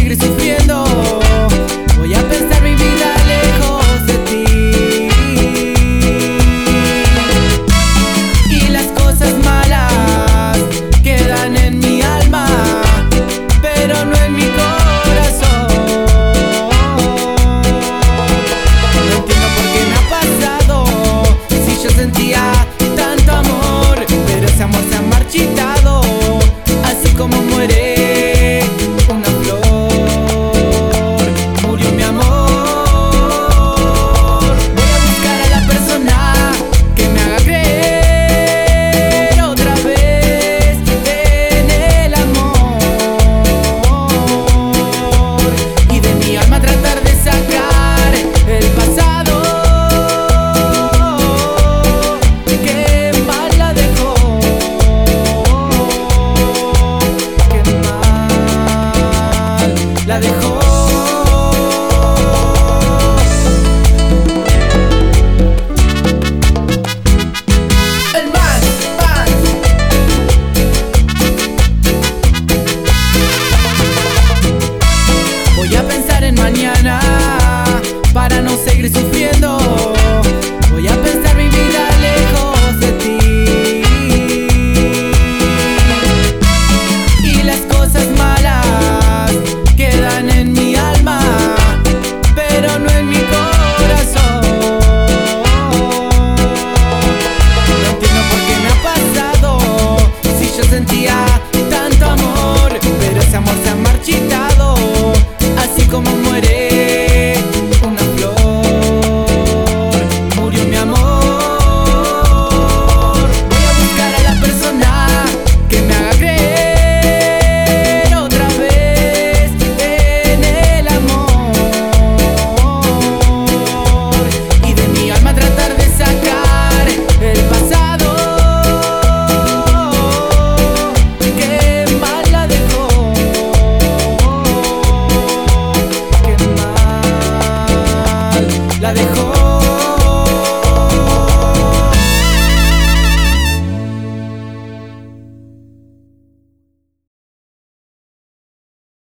seguir sufriendo. Voy a pensar mi vida lejos de ti. Y las cosas malas quedan en mi alma, pero no en mi corazón. No entiendo por qué me ha pasado, si yo sentía tanto amor, pero ese amor se ha marchitado, así como muere una flor. Murió mi amor. Voy a buscar a la persona que me haga creer otra vez en el amor, y de mi alma tratar de sacar el pasado que mal la dejó, que mal la dejó. El mal. Voy a pensar en mañana para no seguir sufriendo. Voy a pensar mi vida lejos de ti. Y las cosas malas quedan en mi alma, pero no en mi corazón. No entiendo por qué me ha pasado, si yo sentía tanto amor, pero ese amor se ha marchitado, así como muere una flor. Murió mi amor. Voy a buscar a la persona que me haga creer otra vez en el amor, y de mi alma tratar de sacar el pasado que mal la dejó, que mal la dejó.